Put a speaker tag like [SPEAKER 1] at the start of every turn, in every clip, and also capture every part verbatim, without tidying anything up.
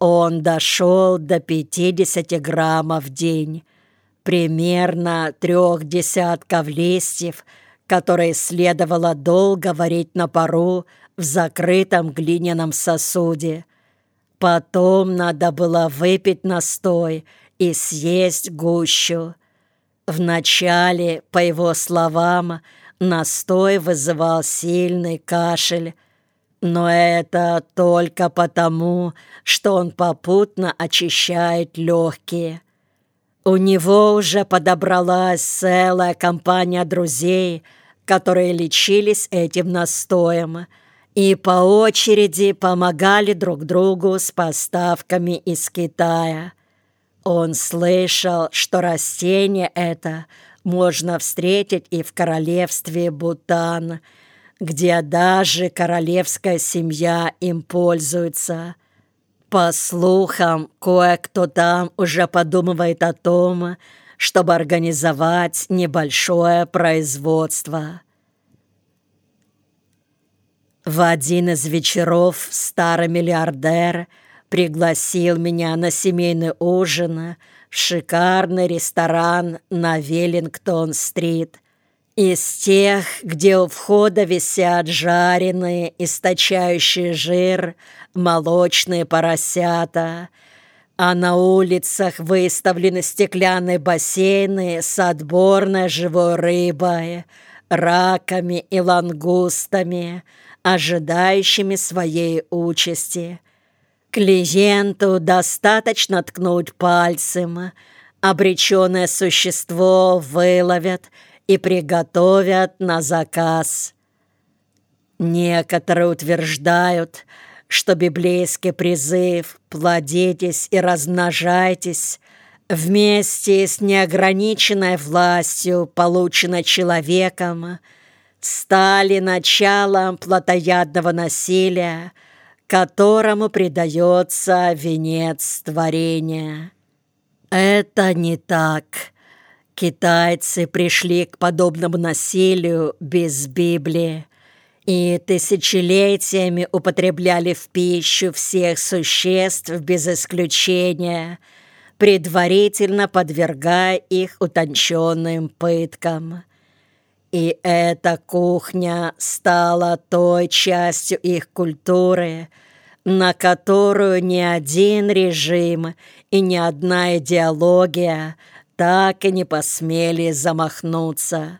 [SPEAKER 1] он дошел до пятидесяти граммов в день, примерно трех десятков листьев, которые следовало долго варить на пару в закрытом глиняном сосуде. Потом надо было выпить настой и съесть гущу. Вначале, по его словам, настой вызывал сильный кашель, но это только потому, что он попутно очищает легкие. У него уже подобралась целая компания друзей, которые лечились этим настоем и по очереди помогали друг другу с поставками из Китая. Он слышал, что растение это можно встретить и в королевстве Бутан, где даже королевская семья им пользуется. По слухам, кое-кто там уже подумывает о том, чтобы организовать небольшое производство. В один из вечеров старый миллиардер пригласил меня на семейный ужин в шикарный ресторан на Веллингтон-стрит. Из тех, где у входа висят жареные, источающие жир, молочные поросята, а на улицах выставлены стеклянные бассейны с отборной живой рыбой, раками и лангустами, ожидающими своей участи. Клиенту достаточно ткнуть пальцем, обреченное существо выловят и приготовят на заказ. Некоторые утверждают, что библейский призыв «плодитесь и размножайтесь» вместе с неограниченной властью, полученной человеком, стали началом плотоядного насилия, которому придается венец творения. Это не так. Китайцы пришли к подобному насилию без Библии и тысячелетиями употребляли в пищу всех существ без исключения, предварительно подвергая их утонченным пыткам. И эта кухня стала той частью их культуры, на которую ни один режим и ни одна идеология так и не посмели замахнуться.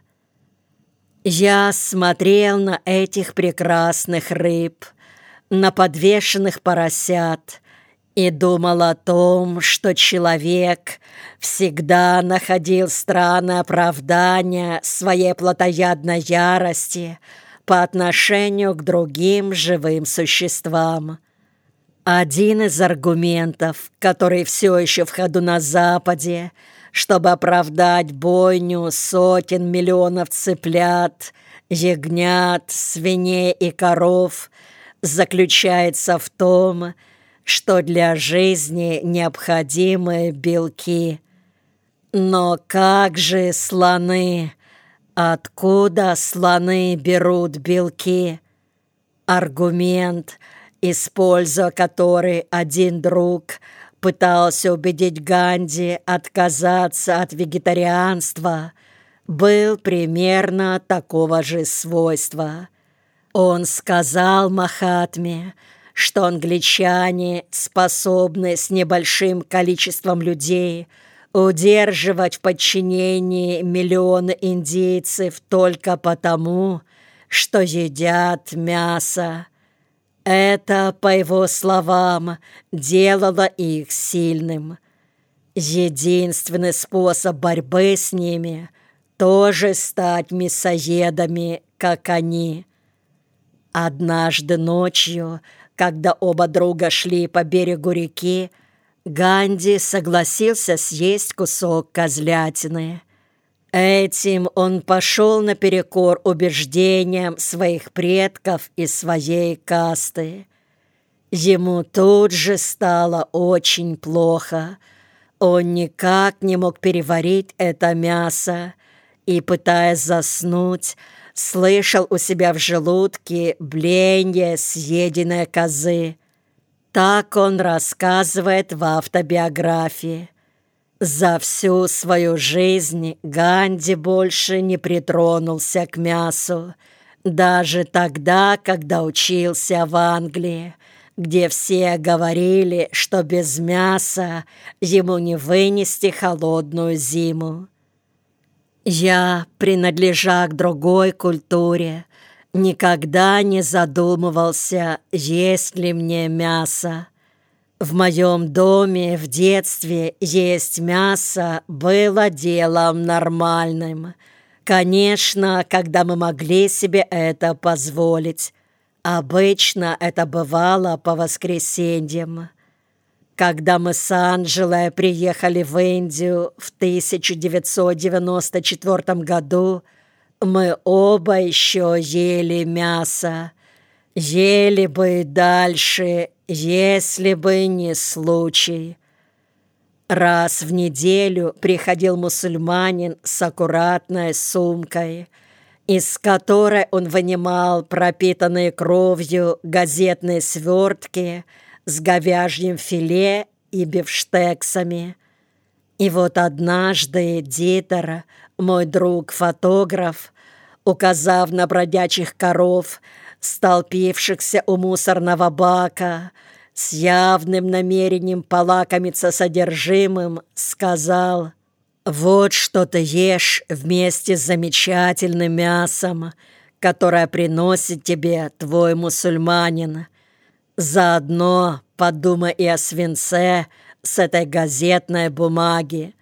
[SPEAKER 1] Я смотрел на этих прекрасных рыб, на подвешенных поросят и думал о том, что человек всегда находил странное оправдание своей плотоядной ярости по отношению к другим живым существам. Один из аргументов, который все еще в ходу на Западе, чтобы оправдать бойню сотен миллионов цыплят, ягнят, свиней и коров, заключается в том, что для жизни необходимы белки. Но как же слоны? Откуда слоны берут белки? Аргумент, используя который один друг пытался убедить Ганди отказаться от вегетарианства, был примерно такого же свойства. Он сказал Махатме, что англичане способны с небольшим количеством людей удерживать в подчинении миллионы индейцев только потому, что едят мясо. Это, по его словам, делало их сильным. Единственный способ борьбы с ними тоже стать мясоедами, как они. Однажды ночью, когда оба друга шли по берегу реки, Ганди согласился съесть кусок козлятины. Этим он пошел наперекор убеждениям своих предков и своей касты. Ему тут же стало очень плохо. Он никак не мог переварить это мясо и, пытаясь заснуть, слышал у себя в желудке блеяние съеденной козы. Так он рассказывает в автобиографии. За всю свою жизнь Ганди больше не притронулся к мясу, даже тогда, когда учился в Англии, где все говорили, что без мяса ему не вынести холодную зиму. Я, принадлежа к другой культуре, никогда не задумывался, есть ли мне мясо. В моем доме в детстве есть мясо было делом нормальным. Конечно, когда мы могли себе это позволить. Обычно это бывало по воскресеньям. Когда мы с Анжелой приехали в Индию в тысяча девятьсот девяносто четвёртом году, мы оба еще ели мясо. Ели бы и дальше, если бы не случай. Раз в неделю приходил мусульманин с аккуратной сумкой, из которой он вынимал пропитанные кровью газетные свертки с говяжьим филе и бифштексами. И вот однажды Дитер, мой друг-фотограф, указав на бродячих коров, столпившихся у мусорного бака, с явным намерением полакомиться содержимым, сказал: «Вот что ты ешь вместе с замечательным мясом, которое приносит тебе твой мусульманин. Заодно подумай и о свинце с этой газетной бумаги».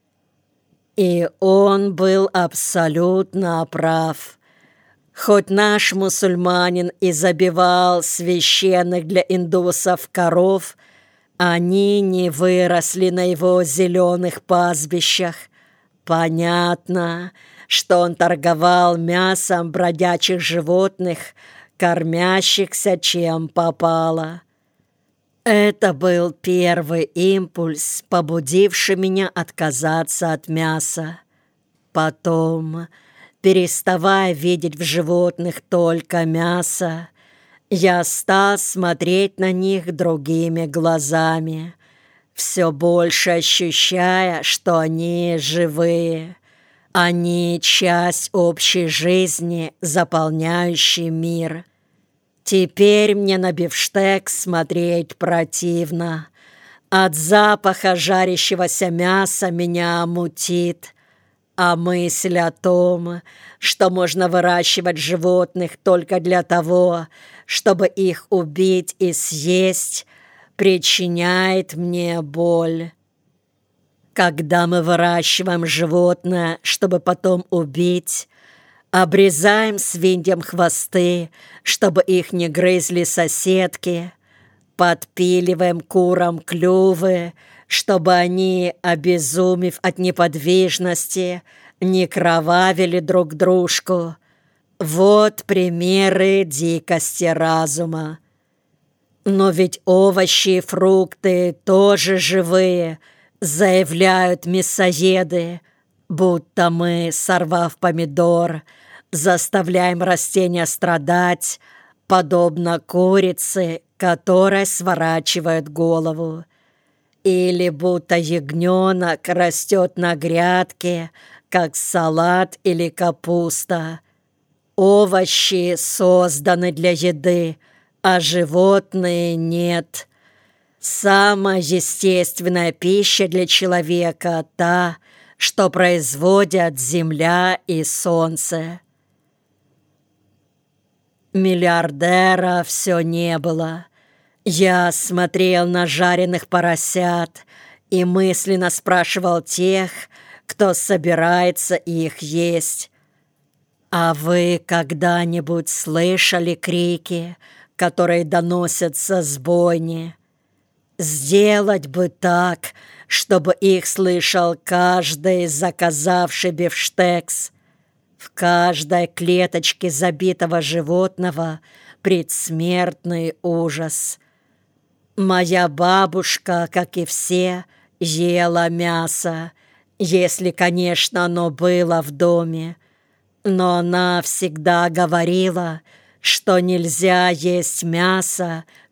[SPEAKER 1] И он был абсолютно прав. Хоть наш мусульманин и забивал священных для индусов коров, они не выросли на его зеленых пастбищах. Понятно, что он торговал мясом бродячих животных, кормящихся чем попало. Это был первый импульс, побудивший меня отказаться от мяса. Потом, переставая видеть в животных только мясо, я стал смотреть на них другими глазами, все больше ощущая, что они живые. Они — часть общей жизни, заполняющей мир. Теперь мне на бифштекс смотреть противно. От запаха жарящегося мяса меня мутит. А мысль о том, что можно выращивать животных только для того, чтобы их убить и съесть, причиняет мне боль. Когда мы выращиваем животное, чтобы потом убить, обрезаем свиньям хвосты, чтобы их не грызли соседки, подпиливаем курам клювы, чтобы они, обезумев от неподвижности, не кровавили друг дружку. Вот примеры дикости разума. Но ведь овощи и фрукты тоже живые, заявляют мясоеды, будто мы, сорвав помидор, заставляем растения страдать, подобно курице, которой сворачивают голову. Или будто ягненок растет на грядке, как салат или капуста. Овощи созданы для еды, а животные нет. Самая естественная пища для человека — та, что производят земля и солнце. Миллиардера все не было. Я смотрел на жареных поросят и мысленно спрашивал тех, кто собирается их есть: «А вы когда-нибудь слышали крики, которые доносятся с бойни? Сделать бы так, чтобы их слышал каждый, заказавший бифштекс. В каждой клеточке забитого животного предсмертный ужас. Моя бабушка, как и все, ела мясо, если, конечно, оно было в доме. Но она всегда говорила, что нельзя есть мясо,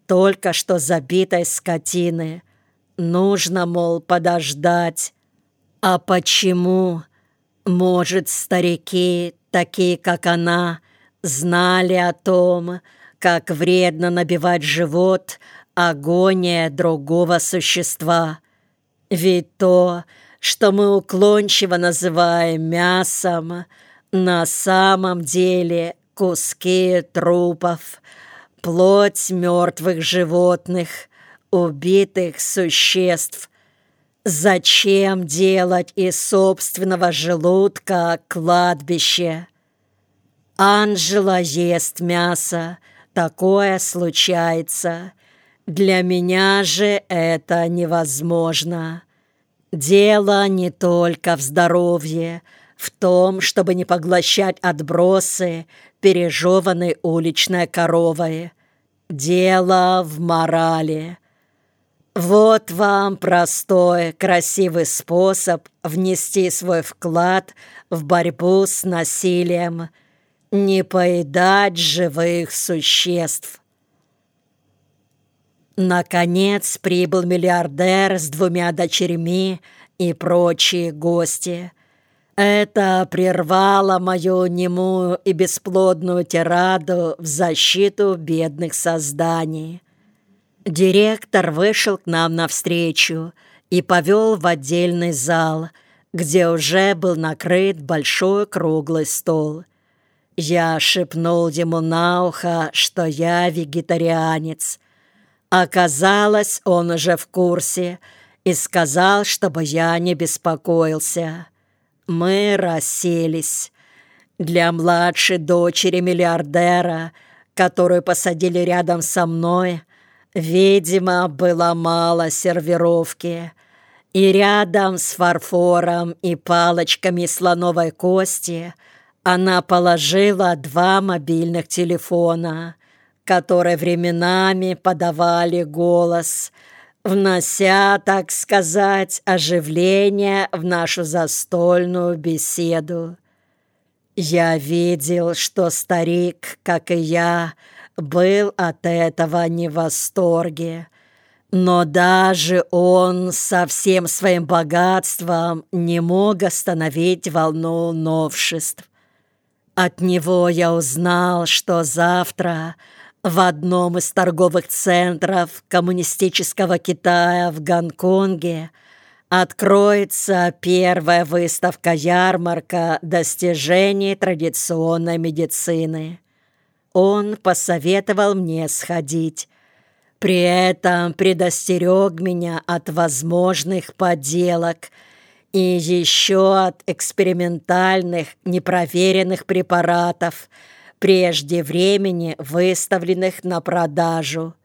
[SPEAKER 1] только что забитой скотины. Нужно, мол, подождать. А почему? Может, старики, такие как она, знали о том, как вредно набивать живот агония другого существа. Ведь то, что мы уклончиво называем мясом, на самом деле куски трупов, плоть мертвых животных, убитых существ. Зачем делать из собственного желудка кладбище? Анжела ест мясо, такое случается. Для меня же это невозможно. Дело не только в здоровье, в том, чтобы не поглощать отбросы, пережеванной уличной коровой. Дело в морали. Вот вам простой, красивый способ внести свой вклад в борьбу с насилием. Не поедать живых существ. Наконец прибыл миллиардер с двумя дочерьми и прочие гости. Это прервало мою немую и бесплодную тираду в защиту бедных созданий. Директор вышел к нам навстречу и повел в отдельный зал, где уже был накрыт большой круглый стол. Я шепнул ему на ухо, что я вегетарианец. Оказалось, он уже в курсе и сказал, чтобы я не беспокоился. Мы расселись. Для младшей дочери миллиардера, которую посадили рядом со мной, видимо, было мало сервировки. И рядом с фарфором и палочками слоновой кости она положила два мобильных телефона, которые временами подавали голос, внося, так сказать, оживление в нашу застольную беседу. Я видел, что старик, как и я, был от этого не в восторге, но даже он со всем своим богатством не мог остановить волну новшеств. От него я узнал, что завтра в одном из торговых центров коммунистического Китая в Гонконге откроется первая выставка-ярмарка достижений традиционной медицины. Он посоветовал мне сходить. При этом предостерег меня от возможных подделок и еще от экспериментальных, непроверенных препаратов, прежде времени выставленных на продажу.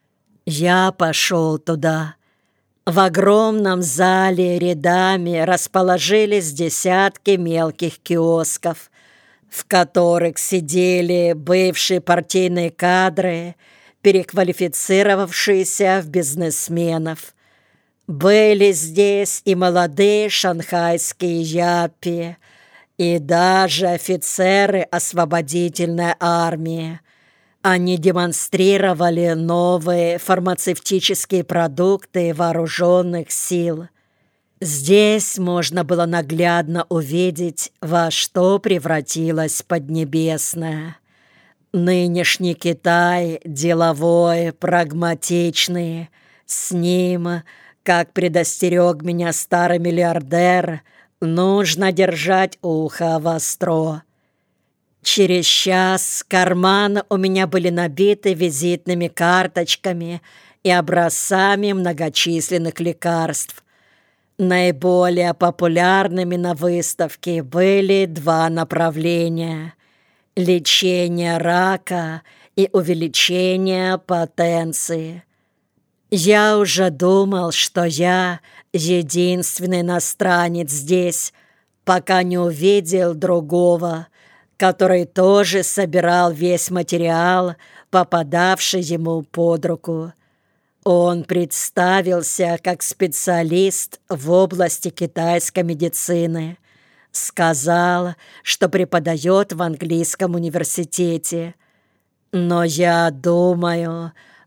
[SPEAKER 1] Я пошел туда. В огромном зале рядами расположились десятки мелких киосков, в которых сидели бывшие партийные кадры, переквалифицировавшиеся в бизнесменов. Были здесь и молодые шанхайские япи, и даже офицеры освободительной армии. Они демонстрировали новые фармацевтические продукты вооруженных сил. Здесь можно было наглядно увидеть, во что превратилась Поднебесная. Нынешний Китай деловой, прагматичный. С ним, как предостерег меня старый миллиардер, нужно держать ухо востро. Через час карманы у меня были набиты визитными карточками и образцами многочисленных лекарств. Наиболее популярными на выставке были два направления – лечение рака и увеличение потенции. Я уже думал, что я единственный иностранец здесь, пока не увидел другого, который тоже собирал весь материал, попадавший ему под руку. Он представился как специалист в области китайской медицины. Сказал, что преподает в английском университете. Но я думаю,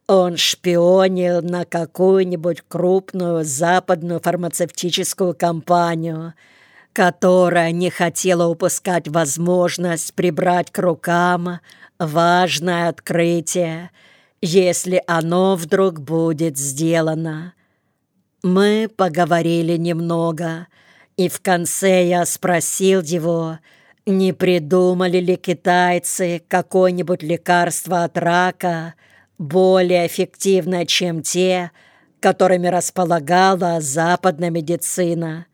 [SPEAKER 1] Он шпионил на какую-нибудь крупную западную фармацевтическую компанию, которая не хотела упускать возможность прибрать к рукам важное открытие, если оно вдруг будет сделано. Мы поговорили немного, и в конце я спросил его, не придумали ли китайцы какое-нибудь лекарство от рака, более эффективное, чем те, которыми располагала западная медицина.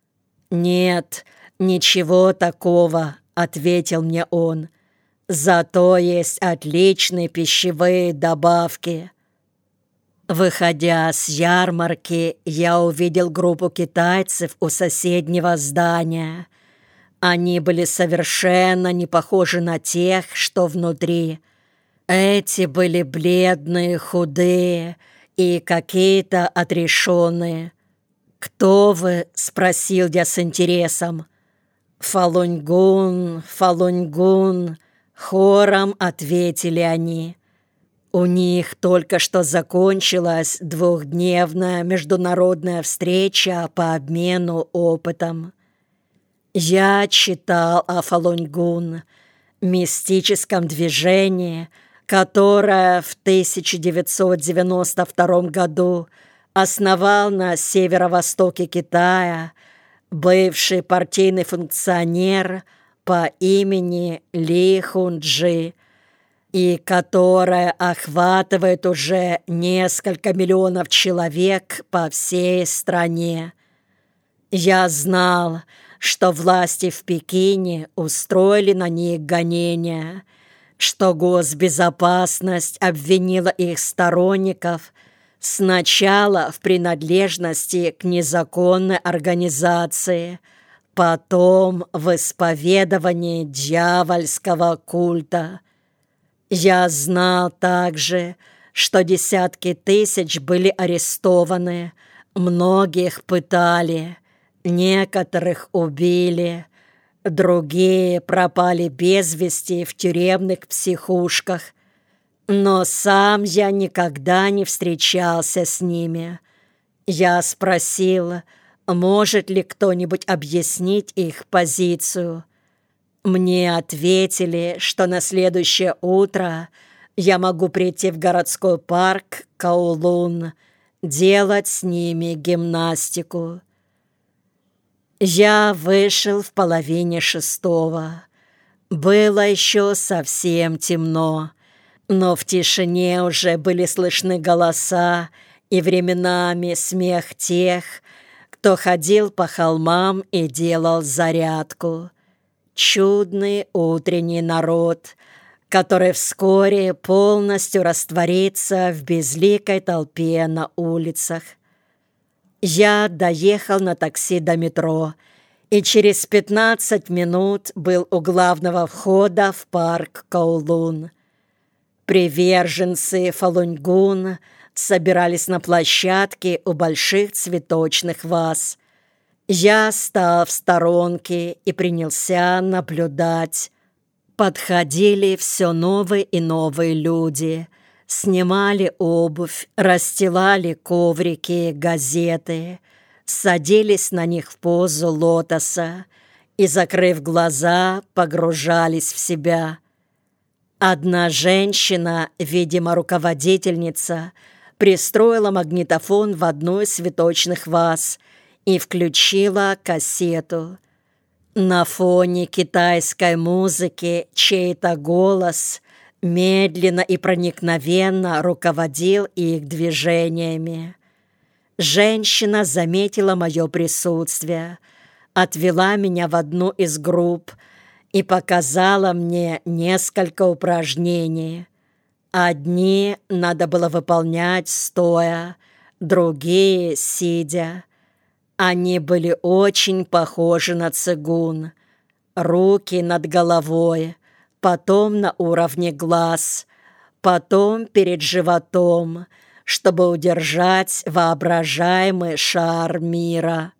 [SPEAKER 1] «Нет, ничего такого», — ответил мне он. «Зато есть отличные пищевые добавки». Выходя с ярмарки, я увидел группу китайцев у соседнего здания. Они были совершенно не похожи на тех, что внутри. Эти были бледные, худые и какие-то отрешенные. «Кто вы?» — спросил я с интересом. «Фалунь-Гун, Фалунь-Гун», — хором ответили они. У них только что закончилась двухдневная международная встреча по обмену опытом. Я читал о Фалунь-Гун, мистическом движении, которое в тысяча девятьсот девяносто втором году основал на северо-востоке Китая бывший партийный функционер по имени Ли Хунджи, и которое охватывает уже несколько миллионов человек по всей стране. Я знал, что власти в Пекине устроили на них гонения, что госбезопасность обвинила их сторонников сначала в принадлежности к незаконной организации, потом в исповедовании дьявольского культа. Я знал также, что десятки тысяч были арестованы, многих пытали, некоторых убили, другие пропали без вести в тюремных психушках. Но сам я никогда не встречался с ними. Я спросил, может ли кто-нибудь объяснить их позицию. Мне ответили, что на следующее утро я могу прийти в городской парк Каолун, делать с ними гимнастику. Я вышел в половине шестого. Было еще совсем темно, но в тишине уже были слышны голоса и временами смех тех, кто ходил по холмам и делал зарядку. Чудный утренний народ, который вскоре полностью растворится в безликой толпе на улицах. Я доехал на такси до метро и через пятнадцать минут был у главного входа в парк Каолун. Приверженцы Фалунь-Гун собирались на площадке у больших цветочных ваз. Я стал в сторонке и принялся наблюдать. Подходили все новые и новые люди, снимали обувь, расстилали коврики, газеты, садились на них в позу лотоса и, закрыв глаза, погружались в себя. Одна женщина, видимо, руководительница, пристроила магнитофон в одну из цветочных ваз и включила кассету. На фоне китайской музыки чей-то голос медленно и проникновенно руководил их движениями. Женщина заметила мое присутствие, отвела меня в одну из групп и показала мне несколько упражнений. Одни надо было выполнять стоя, другие — сидя. Они были очень похожи на цигун. Руки над головой, потом на уровне глаз, потом перед животом, чтобы удержать воображаемый шар мира.